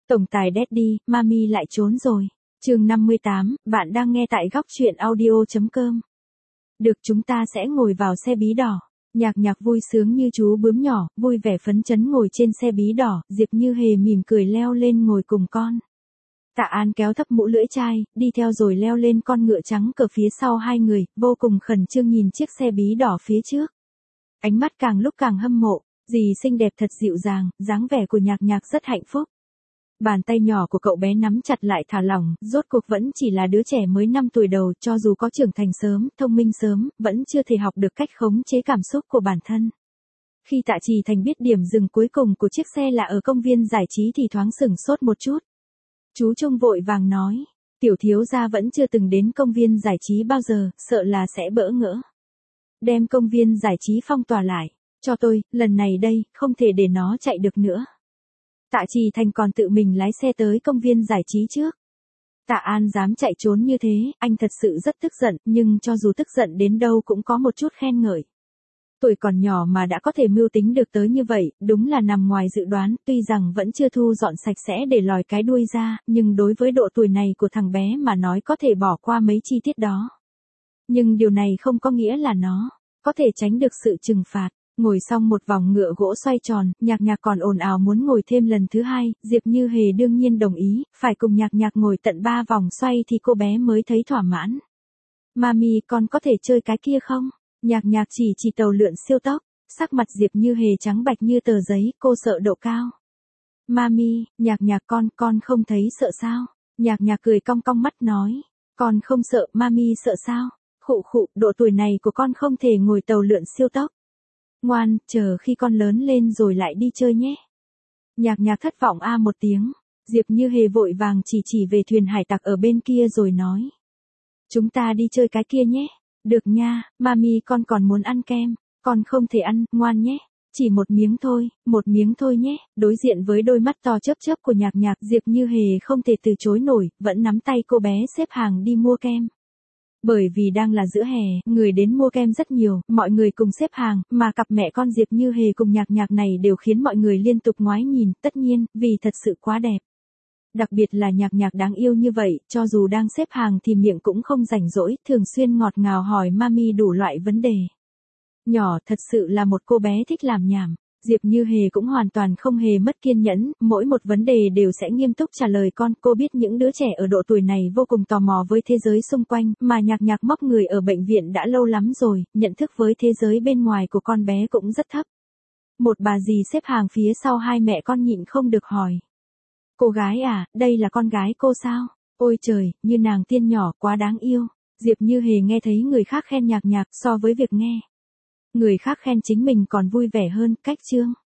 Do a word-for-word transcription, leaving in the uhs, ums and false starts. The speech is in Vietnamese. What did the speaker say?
Tổng tài Daddy, Mami lại trốn rồi. Chương năm mươi tám, bạn đang nghe tại góc truyện audio chấm com. Được, chúng ta sẽ ngồi vào xe bí đỏ. Nhạc Nhạc vui sướng như chú bướm nhỏ, vui vẻ phấn chấn ngồi trên xe bí đỏ, Diệp Như Hề mỉm cười leo lên ngồi cùng con. Tạ An kéo thấp mũ lưỡi chai, đi theo rồi leo lên con ngựa trắng cờ phía sau hai người, vô cùng khẩn trương nhìn chiếc xe bí đỏ phía trước. Ánh mắt càng lúc càng hâm mộ, dì xinh đẹp thật dịu dàng, dáng vẻ của Nhạc Nhạc rất hạnh phúc. Bàn tay nhỏ của cậu bé nắm chặt lại thả lỏng, rốt cuộc vẫn chỉ là đứa trẻ mới năm tuổi đầu, cho dù có trưởng thành sớm, thông minh sớm, vẫn chưa thể học được cách khống chế cảm xúc của bản thân. Khi Tạ Trì Thành biết điểm dừng cuối cùng của chiếc xe là ở công viên giải trí thì thoáng sửng sốt một chút. Chú Trung vội vàng nói, tiểu thiếu gia vẫn chưa từng đến công viên giải trí bao giờ, sợ là sẽ bỡ ngỡ. Đem công viên giải trí phong tỏa lại, cho tôi, lần này đây, không thể để nó chạy được nữa. Tạ Trì Thành còn tự mình lái xe tới công viên giải trí trước. Tạ An dám chạy trốn như thế, anh thật sự rất tức giận, nhưng cho dù tức giận đến đâu cũng có một chút khen ngợi. Tuổi còn nhỏ mà đã có thể mưu tính được tới như vậy, đúng là nằm ngoài dự đoán, tuy rằng vẫn chưa thu dọn sạch sẽ để lòi cái đuôi ra, nhưng đối với độ tuổi này của thằng bé mà nói có thể bỏ qua mấy chi tiết đó. Nhưng điều này không có nghĩa là nó có thể tránh được sự trừng phạt. Ngồi xong một vòng ngựa gỗ xoay tròn, Nhạc Nhạc còn ồn ào muốn ngồi thêm lần thứ hai, Diệp Như Hề đương nhiên đồng ý, phải cùng Nhạc Nhạc ngồi tận ba vòng xoay thì cô bé mới thấy thỏa mãn. Mami, con có thể chơi cái kia không? Nhạc Nhạc chỉ chỉ tàu lượn siêu tốc, sắc mặt Diệp Như Hề trắng bạch như tờ giấy, cô sợ độ cao. Mami, Nhạc Nhạc con, con không thấy sợ sao? Nhạc Nhạc cười cong cong mắt nói, con không sợ, Mami sợ sao? Khụ khụ, độ tuổi này của con không thể ngồi tàu lượn siêu tốc. Ngoan, chờ khi con lớn lên rồi lại đi chơi nhé. Nhạc Nhạc thất vọng a một tiếng, Diệp Như Hề vội vàng chỉ chỉ về thuyền hải tặc ở bên kia rồi nói. Chúng ta đi chơi cái kia nhé. Được nha, Mami con còn muốn ăn kem, con không thể ăn, ngoan nhé. Chỉ một miếng thôi, một miếng thôi nhé. Đối diện với đôi mắt to chớp chớp của Nhạc Nhạc, Diệp Như Hề không thể từ chối nổi, vẫn nắm tay cô bé xếp hàng đi mua kem. Bởi vì đang là giữa hè, người đến mua kem rất nhiều, mọi người cùng xếp hàng, mà cặp mẹ con Diệp Như Hề cùng Nhạc Nhạc này đều khiến mọi người liên tục ngoái nhìn, tất nhiên, vì thật sự quá đẹp. Đặc biệt là Nhạc Nhạc đáng yêu như vậy, cho dù đang xếp hàng thì miệng cũng không rảnh rỗi, thường xuyên ngọt ngào hỏi Mami đủ loại vấn đề. Nhỏ thật sự là một cô bé thích làm nhảm. Diệp Như Hề cũng hoàn toàn không hề mất kiên nhẫn, mỗi một vấn đề đều sẽ nghiêm túc trả lời con. Cô biết những đứa trẻ ở độ tuổi này vô cùng tò mò với thế giới xung quanh, mà Nhạc Nhạc móc người ở bệnh viện đã lâu lắm rồi, nhận thức với thế giới bên ngoài của con bé cũng rất thấp. Một bà dì xếp hàng phía sau hai mẹ con nhịn không được hỏi. Cô gái à, đây là con gái cô sao? Ôi trời, như nàng tiên nhỏ, quá đáng yêu. Diệp Như Hề nghe thấy người khác khen Nhạc Nhạc so với việc nghe người khác khen chính mình còn vui vẻ hơn, cách chương.